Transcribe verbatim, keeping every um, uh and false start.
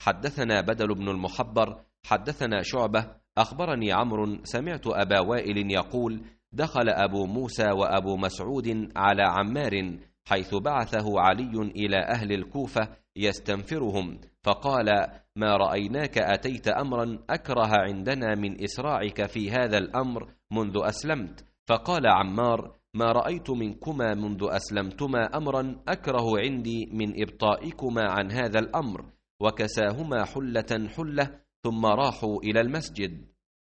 حدثنا بدل بن المحبر حدثنا شعبة أخبرني عمرو سمعت أبا وائل يقول دخل أبو موسى وأبو مسعود على عمار حيث بعثه علي إلى أهل الكوفة يستنفرهم، فقال ما رأيناك أتيت أمرا أكره عندنا من إسراعك في هذا الأمر منذ أسلمت. فقال عمار ما رأيت منكما منذ أسلمتما أمرا أكره عندي من إبطائكما عن هذا الأمر. وكساهما حلة حلة ثم راحوا إلى المسجد.